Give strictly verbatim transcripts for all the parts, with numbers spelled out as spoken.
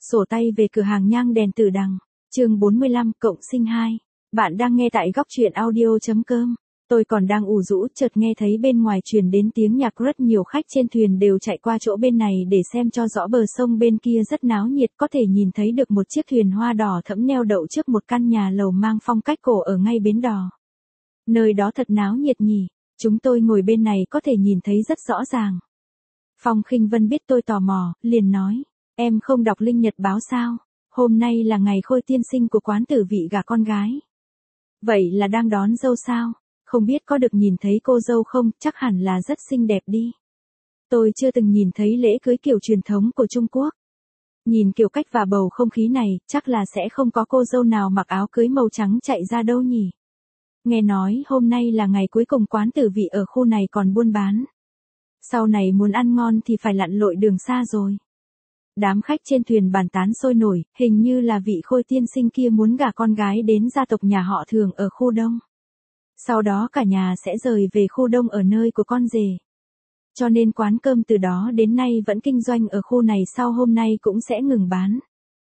Sổ tay về cửa hàng nhang đèn Tử Đằng, chương bốn mươi lăm cộng sinh hai. Bạn đang nghe tại góc truyện audio.com. Tôi còn đang ủ rũ chợt nghe thấy bên ngoài truyền đến tiếng nhạc, rất nhiều khách trên thuyền đều chạy qua chỗ bên này để xem cho rõ, bờ sông bên kia rất náo nhiệt, có thể nhìn thấy được một chiếc thuyền hoa đỏ thẫm neo đậu trước một căn nhà lầu mang phong cách cổ ở ngay bến đò. Nơi đó thật náo nhiệt nhỉ, chúng tôi ngồi bên này có thể nhìn thấy rất rõ ràng. Phong Khinh Vân biết tôi tò mò, liền nói, em không đọc Linh Nhật báo sao, hôm nay là ngày khôi tiên sinh của quán Tử Vị gả con gái. Vậy là đang đón dâu sao? Không biết có được nhìn thấy cô dâu không, chắc hẳn là rất xinh đẹp đi. Tôi chưa từng nhìn thấy lễ cưới kiểu truyền thống của Trung Quốc. Nhìn kiểu cách và bầu không khí này, chắc là sẽ không có cô dâu nào mặc áo cưới màu trắng chạy ra đâu nhỉ. Nghe nói hôm nay là ngày cuối cùng quán Tử Vị ở khu này còn buôn bán. Sau này muốn ăn ngon thì phải lặn lội đường xa rồi. Đám khách trên thuyền bàn tán sôi nổi, hình như là vị khôi tiên sinh kia muốn gả con gái đến gia tộc nhà họ Thường ở khu Đông. Sau đó cả nhà sẽ rời về khu Đông ở nơi của con rể. Cho nên quán cơm từ đó đến nay vẫn kinh doanh ở khu này, sau hôm nay cũng sẽ ngừng bán.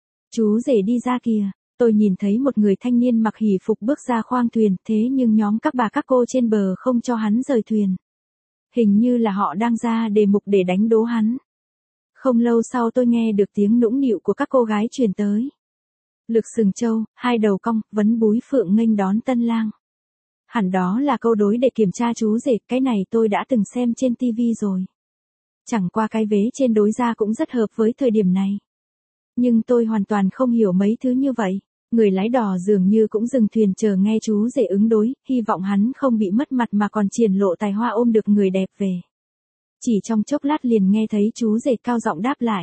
Chú rể đi ra kìa, tôi nhìn thấy một người thanh niên mặc hỷ phục bước ra khoang thuyền, thế nhưng nhóm các bà các cô trên bờ không cho hắn rời thuyền. Hình như là họ đang ra đề mục để đánh đố hắn. Không lâu sau tôi nghe được tiếng nũng nịu của các cô gái truyền tới. Lực sừng trâu, hai đầu cong, vấn búi phượng nghênh đón tân lang. Hẳn đó là câu đối để kiểm tra chú rể, cái này tôi đã từng xem trên tivi rồi. Chẳng qua cái vế trên đối ra cũng rất hợp với thời điểm này. Nhưng tôi hoàn toàn không hiểu mấy thứ như vậy. Người lái đò dường như cũng dừng thuyền chờ nghe chú rể ứng đối, hy vọng hắn không bị mất mặt mà còn triển lộ tài hoa ôm được người đẹp về. Chỉ trong chốc lát liền nghe thấy chú rể cao giọng đáp lại.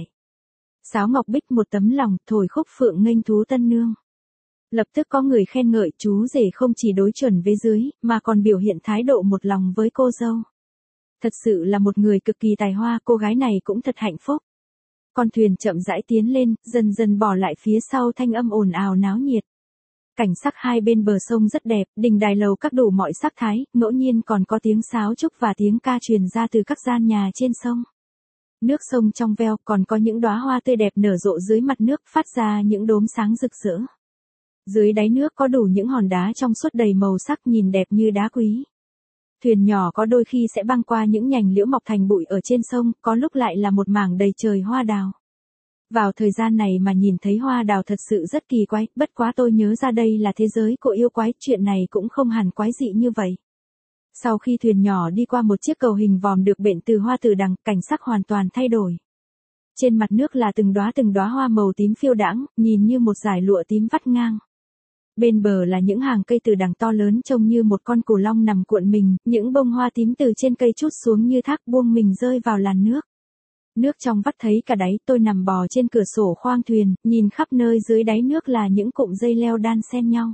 Sáo ngọc bích một tấm lòng, thổi khúc phượng nghênh thú tân nương. Lập tức có người khen ngợi chú rể không chỉ đối chuẩn với dưới, mà còn biểu hiện thái độ một lòng với cô dâu. Thật sự là một người cực kỳ tài hoa, cô gái này cũng thật hạnh phúc. Con thuyền chậm rãi tiến lên, dần dần bỏ lại phía sau thanh âm ồn ào náo nhiệt. Cảnh sắc hai bên bờ sông rất đẹp, đình đài lầu các đủ mọi sắc thái, ngẫu nhiên còn có tiếng sáo trúc và tiếng ca truyền ra từ các gian nhà trên sông. Nước sông trong veo, còn có những đóa hoa tươi đẹp nở rộ dưới mặt nước, phát ra những đốm sáng rực rỡ. Dưới đáy nước có đủ những hòn đá trong suốt đầy màu sắc, nhìn đẹp như đá quý. Thuyền nhỏ có đôi khi sẽ băng qua những nhành liễu mọc thành bụi ở trên sông, có lúc lại là một mảng đầy trời hoa đào. Vào thời gian này mà nhìn thấy hoa đào thật sự rất kỳ quái, bất quá tôi nhớ ra đây là thế giới của yêu quái, chuyện này cũng không hẳn quái dị như vậy. Sau khi thuyền nhỏ đi qua một chiếc cầu hình vòm được bện từ hoa tử đằng, cảnh sắc hoàn toàn thay đổi. Trên mặt nước là từng đóa từng đóa hoa màu tím phiêu đãng, nhìn như một dải lụa tím vắt ngang. Bên bờ là những hàng cây tử đằng to lớn trông như một con cửu long nằm cuộn mình, những bông hoa tím từ trên cây trút xuống như thác buông mình rơi vào làn nước. Nước trong vắt thấy cả đáy, tôi nằm bò trên cửa sổ khoang thuyền, nhìn khắp nơi dưới đáy nước là những cụm dây leo đan xen nhau.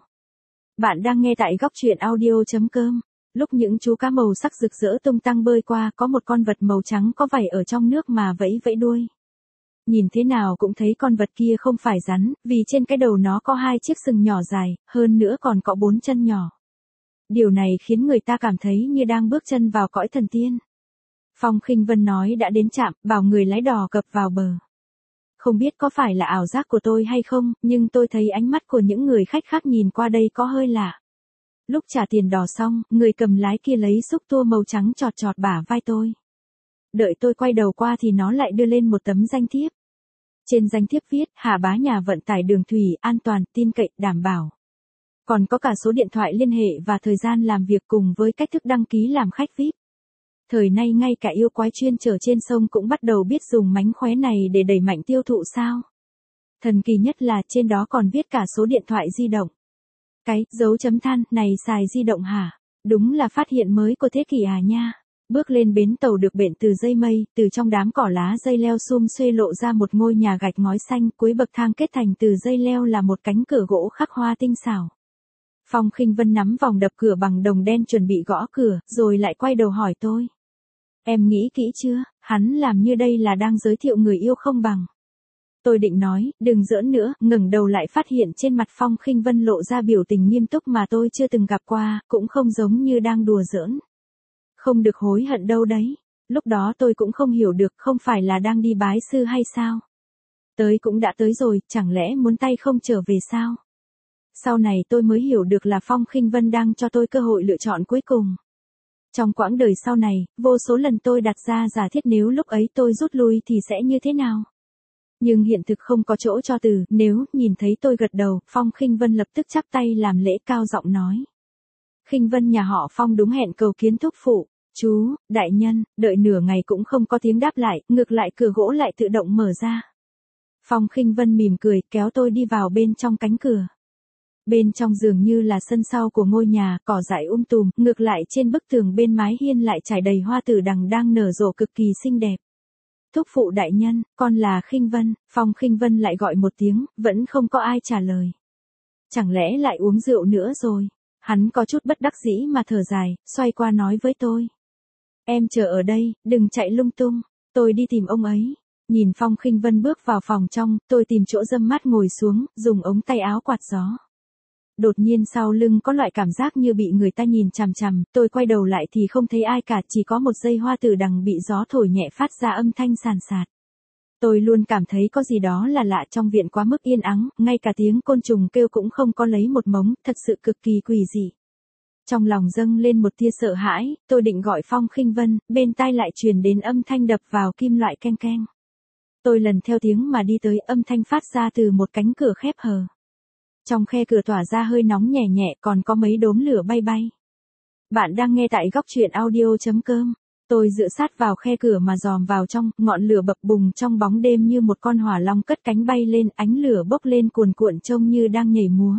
Bạn đang nghe tại góc truyện audio.com. Lúc những chú cá màu sắc rực rỡ tung tăng bơi qua, có một con vật màu trắng có vảy ở trong nước mà vẫy vẫy đuôi. Nhìn thế nào cũng thấy con vật kia không phải rắn, vì trên cái đầu nó có hai chiếc sừng nhỏ dài, hơn nữa còn có bốn chân nhỏ. Điều này khiến người ta cảm thấy như đang bước chân vào cõi thần tiên. Phong Khinh Vân nói đã đến trạm, bảo người lái đò cập vào bờ. Không biết có phải là ảo giác của tôi hay không, nhưng tôi thấy ánh mắt của những người khách khác nhìn qua đây có hơi lạ. Lúc trả tiền đò xong, người cầm lái kia lấy xúc tua màu trắng chọt chọt bả vai tôi. Đợi tôi quay đầu qua thì nó lại đưa lên một tấm danh thiếp. Trên danh thiếp viết, Hà Bá nhà vận tải đường thủy, an toàn, tin cậy, đảm bảo. Còn có cả số điện thoại liên hệ và thời gian làm việc cùng với cách thức đăng ký làm khách vi ai pi. Thời nay ngay cả yêu quái chuyên chở trên sông cũng bắt đầu biết dùng mánh khóe này để đẩy mạnh tiêu thụ sao. Thần kỳ nhất là trên đó còn viết cả số điện thoại di động. Cái, dấu chấm than, này xài di động hả? Đúng là phát hiện mới của thế kỷ à nha. Bước lên bến tàu được bện từ dây mây, từ trong đám cỏ lá dây leo sum xuê lộ ra một ngôi nhà gạch ngói xanh, cuối bậc thang kết thành từ dây leo là một cánh cửa gỗ khắc hoa tinh xảo. Phong Khinh Vân nắm vòng đập cửa bằng đồng đen chuẩn bị gõ cửa, rồi lại quay đầu hỏi tôi. Em nghĩ kỹ chưa, hắn làm như đây là đang giới thiệu người yêu không bằng. Tôi định nói, đừng giỡn nữa, ngẩng đầu lại phát hiện trên mặt Phong Khinh Vân lộ ra biểu tình nghiêm túc mà tôi chưa từng gặp qua, cũng không giống như đang đùa giỡn. Không được hối hận đâu đấy. Lúc đó tôi cũng không hiểu được, không phải là đang đi bái sư hay sao? Tới cũng đã tới rồi, chẳng lẽ muốn tay không trở về sao? Sau này tôi mới hiểu được là Phong Khinh Vân đang cho tôi cơ hội lựa chọn cuối cùng. Trong quãng đời sau này, vô số lần tôi đặt ra giả thiết nếu lúc ấy tôi rút lui thì sẽ như thế nào. Nhưng hiện thực không có chỗ cho từ, nếu nhìn thấy tôi gật đầu, Phong Khinh Vân lập tức chắp tay làm lễ cao giọng nói. Khinh Vân nhà họ Phong đúng hẹn cầu kiến thúc phụ. Chú, đại nhân, đợi nửa ngày cũng không có tiếng đáp lại, ngược lại cửa gỗ lại tự động mở ra. Phong Khinh Vân mỉm cười, kéo tôi đi vào bên trong cánh cửa. Bên trong dường như là sân sau của ngôi nhà, cỏ dại um tùm, ngược lại trên bức tường bên mái hiên lại trải đầy hoa tử đằng đang nở rộ cực kỳ xinh đẹp. Thúc phụ đại nhân, con là Khinh Vân. Phong Khinh Vân lại gọi một tiếng, vẫn không có ai trả lời. Chẳng lẽ lại uống rượu nữa rồi? Hắn có chút bất đắc dĩ mà thở dài, xoay qua nói với tôi. Em chờ ở đây, đừng chạy lung tung, tôi đi tìm ông ấy. Nhìn Phong Khinh Vân bước vào phòng trong, tôi tìm chỗ râm mát ngồi xuống, dùng ống tay áo quạt gió. Đột nhiên sau lưng có loại cảm giác như bị người ta nhìn chằm chằm, tôi quay đầu lại thì không thấy ai cả, chỉ có một dây hoa tử đằng bị gió thổi nhẹ phát ra âm thanh sàn sạt. Tôi luôn cảm thấy có gì đó là lạ trong viện quá mức yên ắng, ngay cả tiếng côn trùng kêu cũng không có lấy một mống, thật sự cực kỳ quỷ dị. Trong lòng dâng lên một tia sợ hãi, tôi định gọi Phong Khinh Vân, bên tai lại truyền đến âm thanh đập vào kim loại keng keng. Tôi lần theo tiếng mà đi tới, âm thanh phát ra từ một cánh cửa khép hờ. Trong khe cửa tỏa ra hơi nóng nhẹ nhẹ, còn có mấy đốm lửa bay bay. Bạn đang nghe tại góc truyện audio chấm com. Tôi dựa sát vào khe cửa mà dòm vào trong, ngọn lửa bập bùng trong bóng đêm như một con hỏa long cất cánh bay lên, ánh lửa bốc lên cuồn cuộn trông như đang nhảy múa.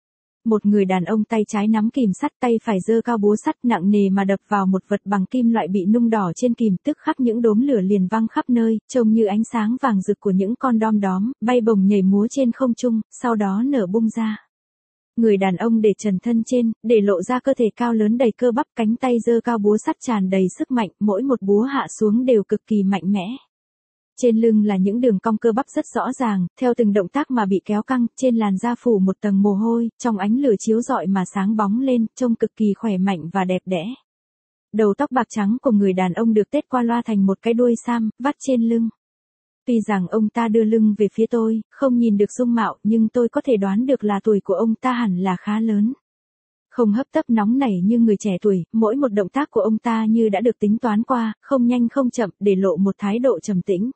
Một người đàn ông tay trái nắm kìm sắt, tay phải giơ cao búa sắt nặng nề mà đập vào một vật bằng kim loại bị nung đỏ trên kìm, tức khắc những đốm lửa liền văng khắp nơi, trông như ánh sáng vàng rực của những con đom đóm, bay bồng nhảy múa trên không trung, sau đó nở bung ra. Người đàn ông để trần thân trên, để lộ ra cơ thể cao lớn đầy cơ bắp, cánh tay giơ cao búa sắt tràn đầy sức mạnh, mỗi một búa hạ xuống đều cực kỳ mạnh mẽ. Trên lưng là những đường cong cơ bắp rất rõ ràng, theo từng động tác mà bị kéo căng, trên làn da phủ một tầng mồ hôi, trong ánh lửa chiếu rọi mà sáng bóng lên, trông cực kỳ khỏe mạnh và đẹp đẽ. Đầu tóc bạc trắng của người đàn ông được tết qua loa thành một cái đuôi sam, vắt trên lưng. Tuy rằng ông ta đưa lưng về phía tôi, không nhìn được dung mạo, nhưng tôi có thể đoán được là tuổi của ông ta hẳn là khá lớn. Không hấp tấp nóng nảy như người trẻ tuổi, mỗi một động tác của ông ta như đã được tính toán qua, không nhanh không chậm, để lộ một thái độ trầm tĩnh.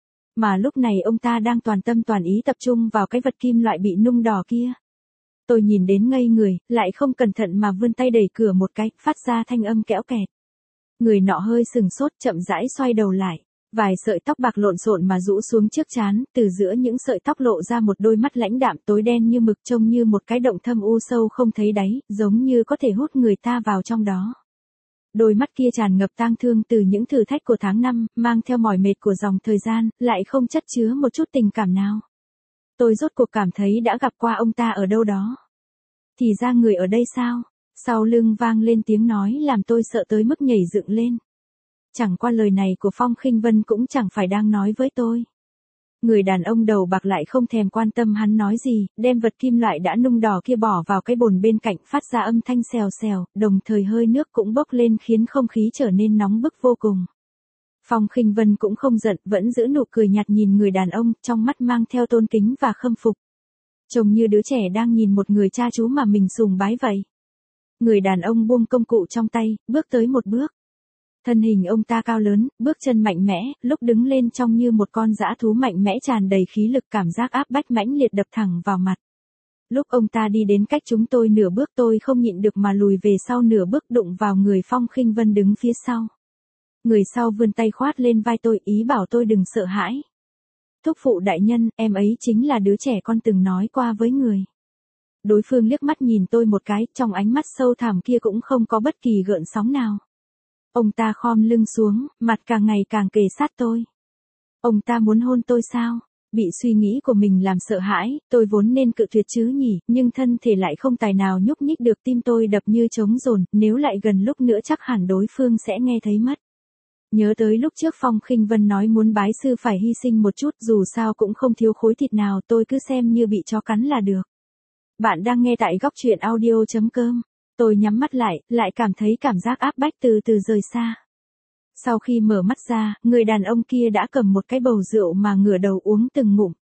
Mà lúc này ông ta đang toàn tâm toàn ý tập trung vào cái vật kim loại bị nung đỏ kia. Tôi nhìn đến ngây người, lại không cẩn thận mà vươn tay đẩy cửa một cái, phát ra thanh âm kẽo kẹt. Người nọ hơi sừng sốt, chậm rãi xoay đầu lại. Vài sợi tóc bạc lộn xộn mà rũ xuống trước trán, từ giữa những sợi tóc lộ ra một đôi mắt lãnh đạm tối đen như mực, trông như một cái động thâm u sâu không thấy đáy, giống như có thể hút người ta vào trong đó. Đôi mắt kia tràn ngập tang thương từ những thử thách của tháng năm, mang theo mỏi mệt của dòng thời gian, lại không chất chứa một chút tình cảm nào. Tôi rốt cuộc cảm thấy đã gặp qua ông ta ở đâu đó. Thì ra người ở đây sao? Sau lưng vang lên tiếng nói làm tôi sợ tới mức nhảy dựng lên. Chẳng qua lời này của Phong Khinh Vân cũng chẳng phải đang nói với tôi. Người đàn ông đầu bạc lại không thèm quan tâm hắn nói gì, đem vật kim loại đã nung đỏ kia bỏ vào cái bồn bên cạnh, phát ra âm thanh xèo xèo, đồng thời hơi nước cũng bốc lên khiến không khí trở nên nóng bức vô cùng. Phong Khinh Vân cũng không giận, vẫn giữ nụ cười nhạt nhìn người đàn ông, trong mắt mang theo tôn kính và khâm phục. Trông như đứa trẻ đang nhìn một người cha chú mà mình sùng bái vậy. Người đàn ông buông công cụ trong tay, bước tới một bước. Thân hình ông ta cao lớn, bước chân mạnh mẽ, lúc đứng lên trông như một con dã thú mạnh mẽ tràn đầy khí lực, cảm giác áp bách mãnh liệt đập thẳng vào mặt. Lúc ông ta đi đến cách chúng tôi nửa bước, tôi không nhịn được mà lùi về sau nửa bước, đụng vào người Phong Khinh Vân đứng phía sau. Người sau vươn tay khoát lên vai tôi, ý bảo tôi đừng sợ hãi. Thúc phụ đại nhân, em ấy chính là đứa trẻ con từng nói qua với người. Đối phương liếc mắt nhìn tôi một cái, trong ánh mắt sâu thẳm kia cũng không có bất kỳ gợn sóng nào. Ông ta khom lưng xuống, mặt càng ngày càng kề sát tôi. Ông ta muốn hôn tôi sao? Bị suy nghĩ của mình làm sợ hãi, tôi vốn nên cự tuyệt chứ nhỉ, nhưng thân thể lại không tài nào nhúc nhích được, tim tôi đập như trống dồn, nếu lại gần lúc nữa chắc hẳn đối phương sẽ nghe thấy mất. Nhớ tới lúc trước Phong Khinh Vân nói muốn bái sư phải hy sinh một chút, dù sao cũng không thiếu khối thịt nào, tôi cứ xem như bị chó cắn là được. Bạn đang nghe tại góc truyện audio chấm com. Tôi nhắm mắt lại, lại cảm thấy cảm giác áp bách từ từ rời xa. Sau khi mở mắt ra, người đàn ông kia đã cầm một cái bầu rượu mà ngửa đầu uống từng ngụm.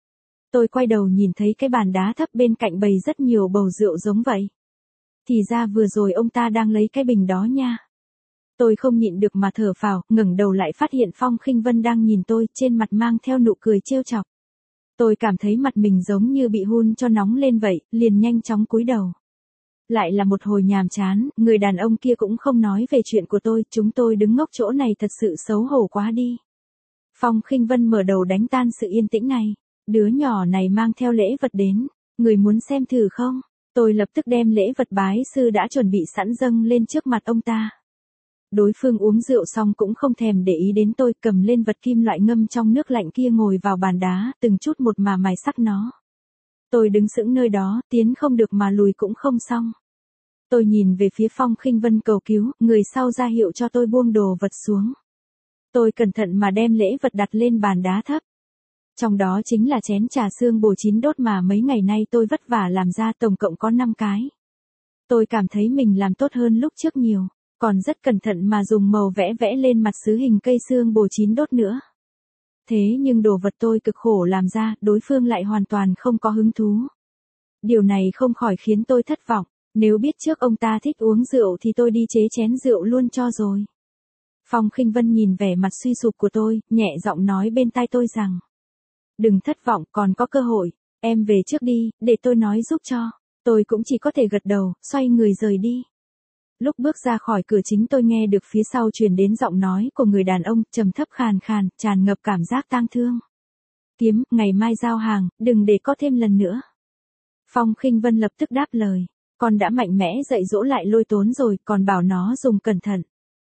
Tôi quay đầu nhìn thấy cái bàn đá thấp bên cạnh bày rất nhiều bầu rượu giống vậy. Thì ra vừa rồi ông ta đang lấy cái bình đó nha. Tôi không nhịn được mà thở phào, ngẩng đầu lại phát hiện Phong Khinh Vân đang nhìn tôi, trên mặt mang theo nụ cười trêu chọc. Tôi cảm thấy mặt mình giống như bị hun cho nóng lên vậy, liền nhanh chóng cúi đầu. Lại là một hồi nhàm chán, người đàn ông kia cũng không nói về chuyện của tôi, chúng tôi đứng ngốc chỗ này thật sự xấu hổ quá đi. Phong Khinh Vân mở đầu đánh tan sự yên tĩnh này. Đứa nhỏ này mang theo lễ vật đến, người muốn xem thử không? Tôi lập tức đem lễ vật bái sư đã chuẩn bị sẵn dâng lên trước mặt ông ta. Đối phương uống rượu xong cũng không thèm để ý đến tôi, cầm lên vật kim loại ngâm trong nước lạnh kia ngồi vào bàn đá, từng chút một mà mài sắc nó. Tôi đứng sững nơi đó, tiến không được mà lùi cũng không xong. Tôi nhìn về phía Phong Khinh Vân cầu cứu, người sau ra hiệu cho tôi buông đồ vật xuống. Tôi cẩn thận mà đem lễ vật đặt lên bàn đá thấp. Trong đó chính là chén trà xương bồ chín đốt mà mấy ngày nay tôi vất vả làm ra, tổng cộng có năm cái. Tôi cảm thấy mình làm tốt hơn lúc trước nhiều, còn rất cẩn thận mà dùng màu vẽ vẽ lên mặt sứ hình cây xương bồ chín đốt nữa. Thế nhưng đồ vật tôi cực khổ làm ra, đối phương lại hoàn toàn không có hứng thú. Điều này không khỏi khiến tôi thất vọng, nếu biết trước ông ta thích uống rượu thì tôi đi chế chén rượu luôn cho rồi. Phong Khinh Vân nhìn vẻ mặt suy sụp của tôi, nhẹ giọng nói bên tai tôi rằng: đừng thất vọng, còn có cơ hội, em về trước đi, để tôi nói giúp cho. Tôi cũng chỉ có thể gật đầu, xoay người rời đi. Lúc bước ra khỏi cửa chính tôi nghe được phía sau truyền đến giọng nói của người đàn ông, trầm thấp khàn khàn, tràn ngập cảm giác tang thương. Kiếm, ngày mai giao hàng, đừng để có thêm lần nữa. Phong Khinh Vân lập tức đáp lời, con đã mạnh mẽ dạy dỗ lại Lôi Tốn rồi, còn bảo nó dùng cẩn thận.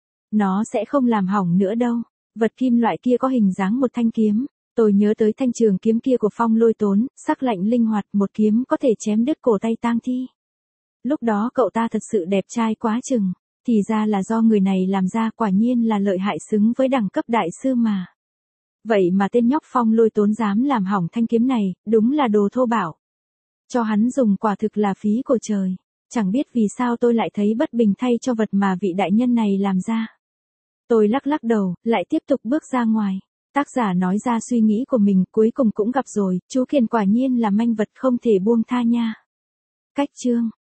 Nó sẽ không làm hỏng nữa đâu. Vật kim loại kia có hình dáng một thanh kiếm. Tôi nhớ tới thanh trường kiếm kia của Phong Lôi Tốn, sắc lạnh linh hoạt, một kiếm có thể chém đứt cổ tay tang thi. Lúc đó cậu ta thật sự đẹp trai quá chừng, thì ra là do người này làm ra, quả nhiên là lợi hại xứng với đẳng cấp đại sư mà. Vậy mà tên nhóc Phong Lôi Tốn dám làm hỏng thanh kiếm này, đúng là đồ thô bạo. Cho hắn dùng quả thực là phí của trời, chẳng biết vì sao tôi lại thấy bất bình thay cho vật mà vị đại nhân này làm ra. Tôi lắc lắc đầu, lại tiếp tục bước ra ngoài. Tác giả nói ra suy nghĩ của mình, cuối cùng cũng gặp rồi, chú Kiền quả nhiên là manh vật không thể buông tha nha. Cách chương